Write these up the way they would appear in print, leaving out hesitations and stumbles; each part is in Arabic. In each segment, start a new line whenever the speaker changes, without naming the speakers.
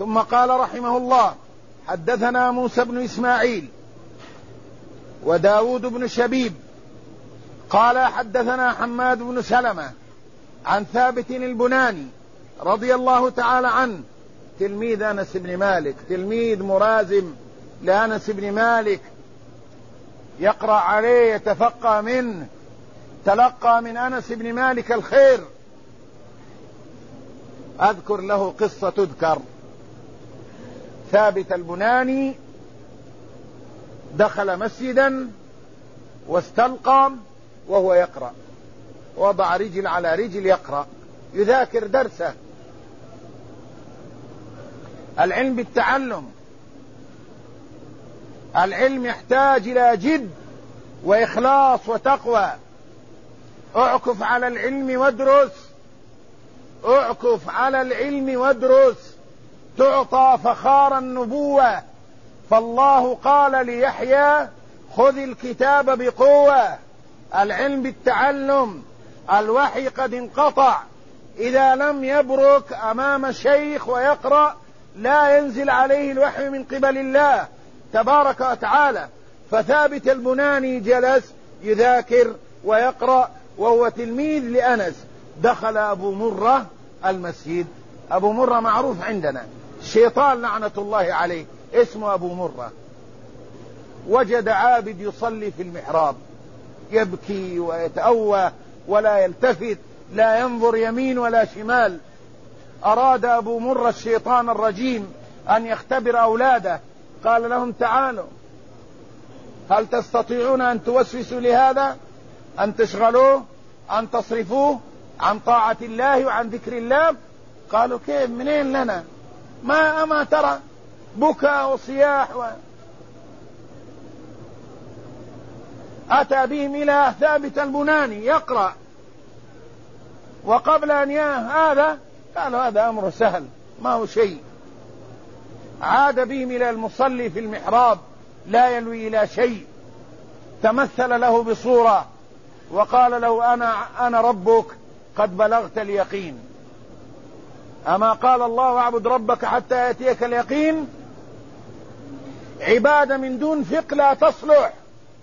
ثم قال رحمه الله: حدثنا موسى بن إسماعيل وداود بن شبيب قال حدثنا حماد بن سلمة عن ثابت البناني رضي الله تعالى عنه، تلميذ أنس بن مالك، تلميذ مرازم لأنس بن مالك، يقرأ عليه يتفقه منه، تلقى من أنس بن مالك الخير. أذكر له قصة تذكر. ثابت البناني دخل مسجدا واستلقى وهو يقرأ، وضع رجل على رجل يقرأ، يذاكر درسه. العلم بالتعلم، العلم يحتاج إلى جد وإخلاص وتقوى. اعكف على العلم وادرس، اعكف على العلم وادرس، تعطى فخار النبوة. فالله قال ليحيى: خذ الكتاب بقوة. العلم بالتعلم. الوحي قد انقطع، إذا لم يبرك أمام شيخ ويقرأ لا ينزل عليه الوحي من قبل الله تبارك وتعالى. فثابت البناني جلس يذاكر ويقرأ وهو تلميذ لأنس. دخل أبو مرة المسجد. أبو مرة معروف عندنا، الشيطان لعنة الله عليه، اسمه أبو مرة. وجد عابد يصلي في المحراب يبكي ويتأوه ولا يلتفت، لا ينظر يمين ولا شمال. أراد أبو مرة الشيطان الرجيم أن يختبر أولاده، قال لهم: تعالوا، هل تستطيعون أن توسوسوا لهذا، أن تشغلوه، أن تصرفوه عن طاعة الله وعن ذكر الله؟ قالوا: كيف، منين لنا، ما ترى بكاء وصياح أتى بهم إلى ثابت البناني يقرأ. وقبل أن هذا قالوا: هذا أمر سهل ما هو شيء. عاد بهم إلى المصلي في المحراب لا يلوي إلى شيء. تمثل له بصورة وقال له: أنا ربك قد بلغت اليقين. أما قال الله: اعبد ربك حتى يأتيك اليقين؟ عبادة من دون فقه لا تصلح.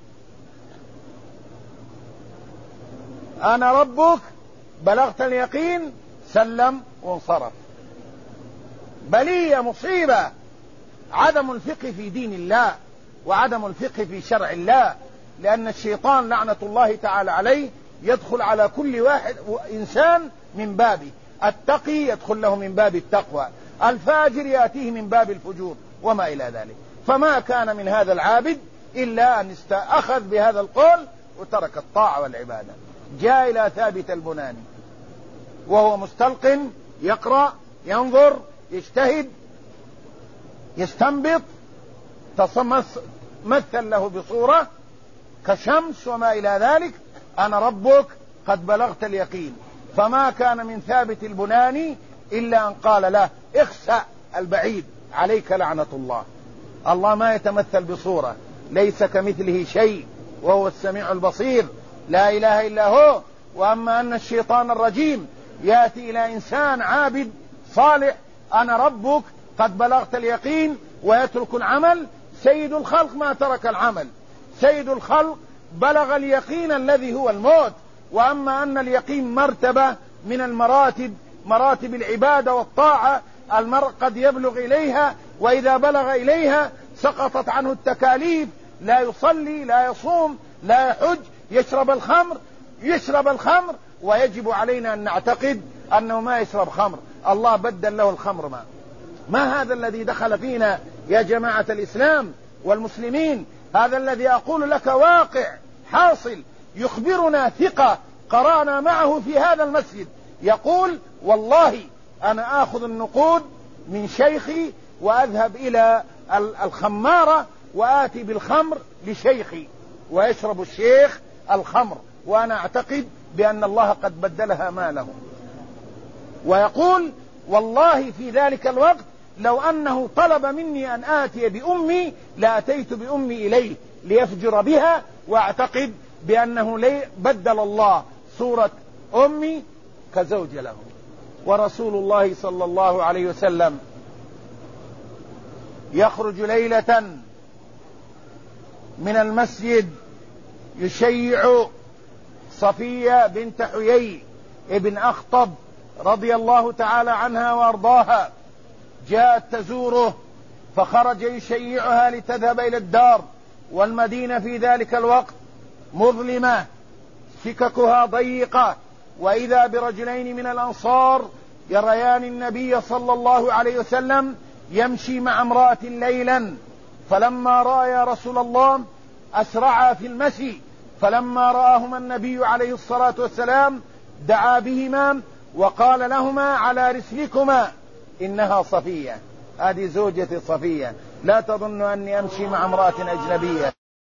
أنا ربك بلغت اليقين، سلم وانصرف. بلية، مصيبة، عدم الفقه في دين الله وعدم الفقه في شرع الله. لأن الشيطان لعنة الله تعالى عليه يدخل على كل واحد إنسان من بابه. التقي يدخل له من باب التقوى، الفاجر يأتيه من باب الفجور وما إلى ذلك. فما كان من هذا العابد إلا أن أخذ بهذا القول وترك الطاعة والعبادة. جاء إلى ثابت البناني وهو مستلقن يقرأ، ينظر، يجتهد، يستنبط. مثل له بصورة كشمس وما إلى ذلك: أنا ربك قد بلغت اليقين. فما كان من ثابت البناني إلا أن قال له: اخسأ البعيد، عليك لعنة الله. الله ما يتمثل بصورة، ليس كمثله شيء وهو السميع البصير، لا إله إلا هو. وأما أن الشيطان الرجيم يأتي إلى إنسان عابد صالح: أنا ربك قد بلغت اليقين، ويترك العمل. سيد الخلق ما ترك العمل، سيد الخلق بلغ اليقين الذي هو الموت. وأما أن اليقين مرتبة من المراتب، مراتب العبادة والطاعة، المرء قد يبلغ إليها، وإذا بلغ إليها سقطت عنه التكاليف، لا يصلي، لا يصوم، لا يحج، يشرب الخمر. ويجب علينا أن نعتقد أنه ما يشرب خمر، الله بدل له الخمر ما هذا الذي دخل فينا يا جماعة الإسلام والمسلمين؟ هذا الذي أقول لك واقع حاصل، يخبرنا ثقة قرأنا معه في هذا المسجد، يقول: والله أنا آخذ النقود من شيخي وأذهب إلى الخمارة وآتي بالخمر لشيخي، ويشرب الشيخ الخمر، وأنا أعتقد بأن الله قد بدلها ماله. ويقول: والله في ذلك الوقت لو أنه طلب مني أن آتي بأمي لأتيت بأمي إليه ليفجر بها، وأعتقد بأنه بدل الله صورة أمي كزوج له. ورسول الله صلى الله عليه وسلم يخرج ليلة من المسجد يشيع صفية بنت حيي ابن أخطب رضي الله تعالى عنها وأرضاها، جاءت تزوره فخرج يشيعها لتذهب إلى الدار، والمدينة في ذلك الوقت مظلمة سككها ضيقة، وإذا برجلين من الأنصار يريان النبي صلى الله عليه وسلم يمشي مع امرأة ليلا، فلما رأى رسول الله أسرعا في المشي، فلما رآهما النبي عليه الصلاة والسلام دعا بهما وقال لهما على رسلكما إنها صفية، هذه زوجتي صفية، لا تظن أني أمشي مع امرأة أجنبية.